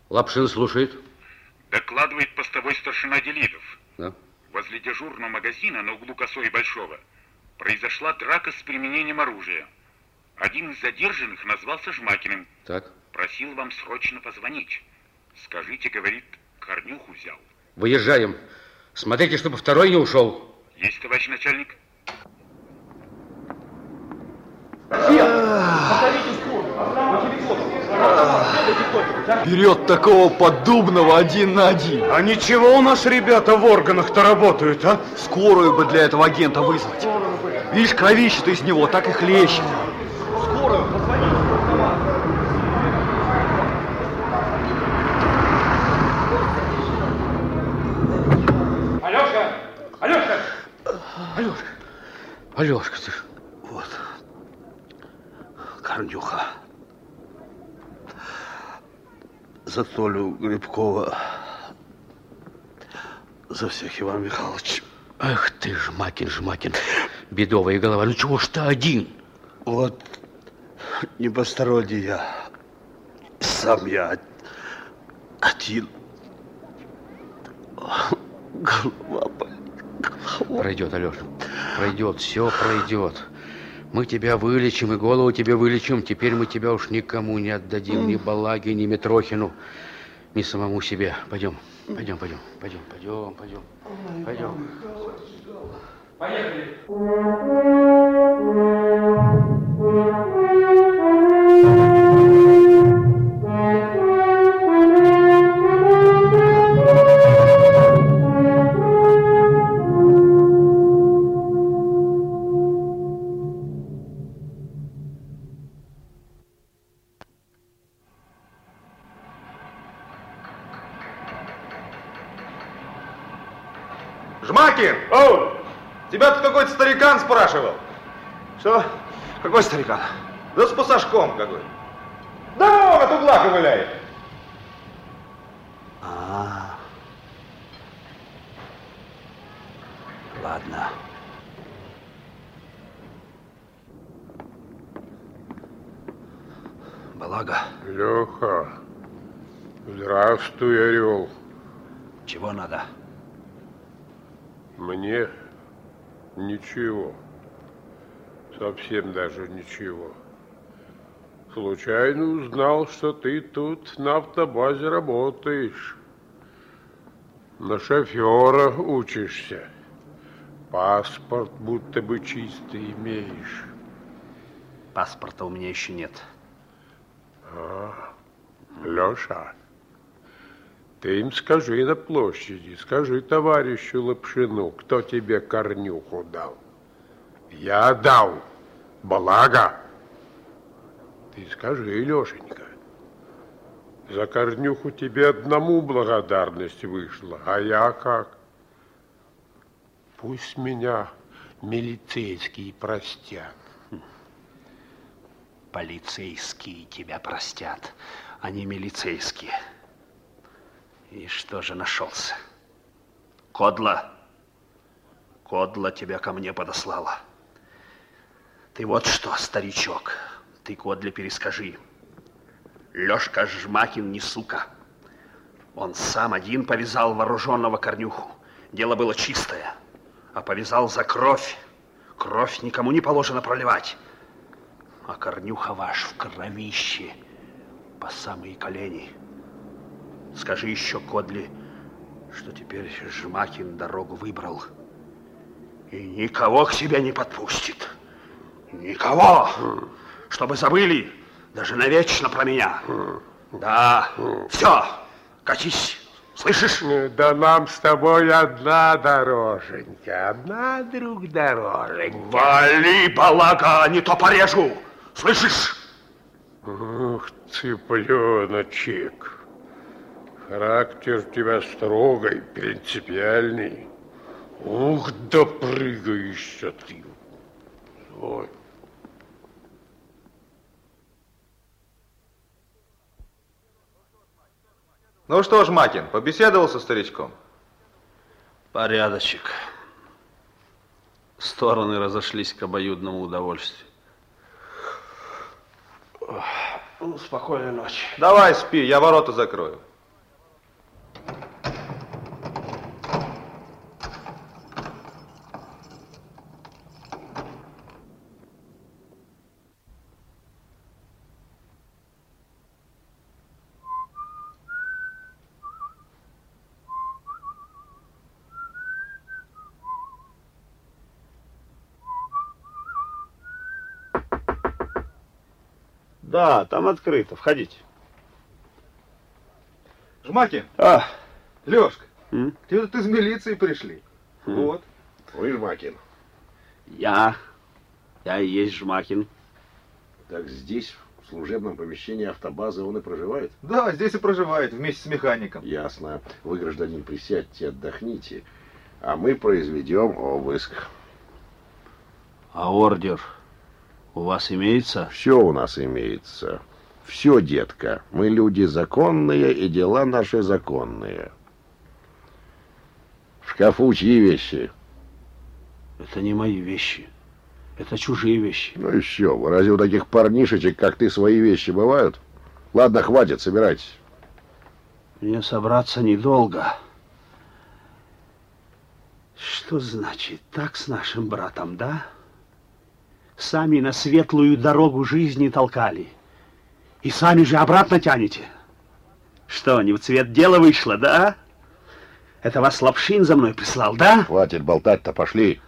Лапшин слушает. Докладывает постовой старшина Делидов. Да. Возле дежурного магазина на углу Косой и Большого произошла драка с применением оружия. Один из задержанных назвался Жмакиным. Так. Просил вам срочно позвонить. Скажите, говорит, Корнюху взял. Выезжаем. Смотрите, чтобы второй не ушел. Есть, товарищ начальник. Берет такого поддубного 1 на 1. А ничего у нас ребята в органах-то работают, а? Скорую бы для этого агента вызвать. Видишь, кровище-то из него так и хлещет. Скорую, позвони. Алёшка! Алёшка! Алёшка! Алёшка, ты... Вот. Корнюха. За Толю Грибкова. За всех, Иван Михайлович. Эх ты, Жмакин. Бедовая голова. Ну чего ж ты один? Вот не посторонний я. Сам я один. Голова болит. Пройдет, Алёша. Пройдет, все пройдет. Мы тебя вылечим и голову тебе вылечим. Теперь мы тебя уж никому не отдадим. Ни Балаге, ни Митрохину, ни самому себе. Пойдем. Поехали. Жмакин! Оу! Тебя тут какой-то старикан спрашивал. Что? Какой старикан? Да с пассажком какой. Да вон от угла ковыляет. Ладно. Балага. Леха, здравствуй, орел. Чего надо? Мне ничего. Совсем даже ничего. Случайно узнал, что ты тут на автобазе работаешь. На шофера учишься. Паспорт будто бы чистый имеешь. Паспорта у меня еще нет. Леша, ты им скажи на площади, скажи товарищу Лапшину, кто тебе Корнюху дал. Я дал. Балага. Ты скажи, Лешенька, за Корнюху тебе одному благодарность вышла, а я как? Пусть меня милицейские простят. Полицейские тебя простят, а не милицейские. И что же нашелся? Кодла. Кодла тебя ко мне подослала. Ты вот что, старичок, ты Кодле перескажи. Лёшка Жмакин не сука. Он сам один повязал вооруженного Корнюху. Дело было чистое. А повязал за кровь. Кровь никому не положено проливать. А Корнюха ваш в кровище по самые колени. Скажи еще Кодле, что теперь Жмакин дорогу выбрал. И никого к себе не подпустит. Никого! Чтобы забыли даже навечно про меня. Да, все, катись, слышишь? Да нам с тобой одна дороженька, одна, друг, дороженька. Вали, балага, не то порежу, слышишь? Ух, цыпленочек. Характер у тебя строгий, принципиальный. Ух, да прыгаешь ты. Ой. Ну что ж, Жмакин, побеседовал со старичком? Порядочек. Стороны разошлись к обоюдному удовольствию. Спокойной ночи. Давай спи, я ворота закрою. Да, там открыто. Входите. Жмакин. А. Лёшка, ты тут из милиции пришли. Вот. Вы Жмакин. Я и есть Жмакин. Так здесь, в служебном помещении автобазы, он и проживает? Да, здесь и проживает, вместе с механиком. Ясно. Вы, гражданин, присядьте, отдохните, а мы произведем обыск. А ордер у вас имеется? Все у нас имеется. Все, детка. Мы люди законные, и дела наши законные. В шкафу чьи вещи? Это не мои вещи. Это чужие вещи. Ну и все. Разве у таких парнишечек, как ты, свои вещи бывают? Ладно, хватит, собирайтесь. Мне собраться недолго. Что значит так с нашим братом, да? Сами на светлую дорогу жизни толкали. И сами же обратно тянете. Что, не в цвет дела вышло, да? Это вас Лапшин за мной прислал, да? Хватит болтать-то, пошли.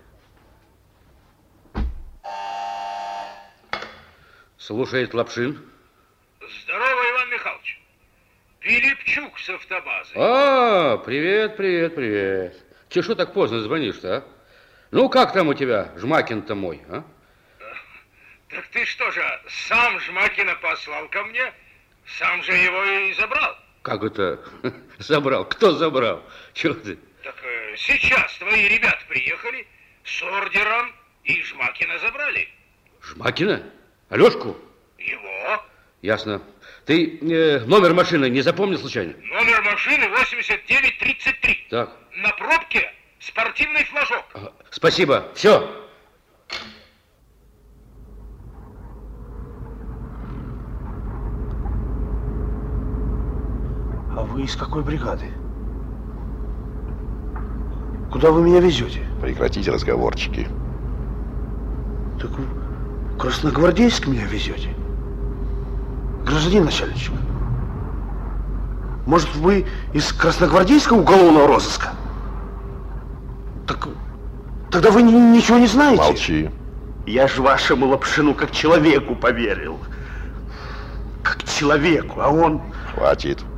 Слушает Лапшин. Здорово, Иван Михайлович. Пилипчук с автобазы. А, привет, привет, привет. Че, что так поздно звонишь-то, а? Ну, как там у тебя, Жмакин-то мой, а? Так ты что же, сам Жмакина послал ко мне? Сам же его и забрал. Как это забрал? Кто забрал? Чего ты? Так сейчас твои ребята приехали с ордером и Жмакина забрали. Жмакина? Алешку? Его. Ясно. Ты номер машины не запомнил случайно? Номер машины 8933. Так. На пробке спортивный флажок. Ага. Спасибо. Все. А вы из какой бригады? Куда вы меня везете? Прекратите разговорчики. Так в Красногвардейск меня везете? Гражданин начальничек. Может, вы из Красногвардейского уголовного розыска? Так тогда вы ничего не знаете? Молчи. Я же вашему Лапшину как человеку поверил. Как человеку, а он... Хватит.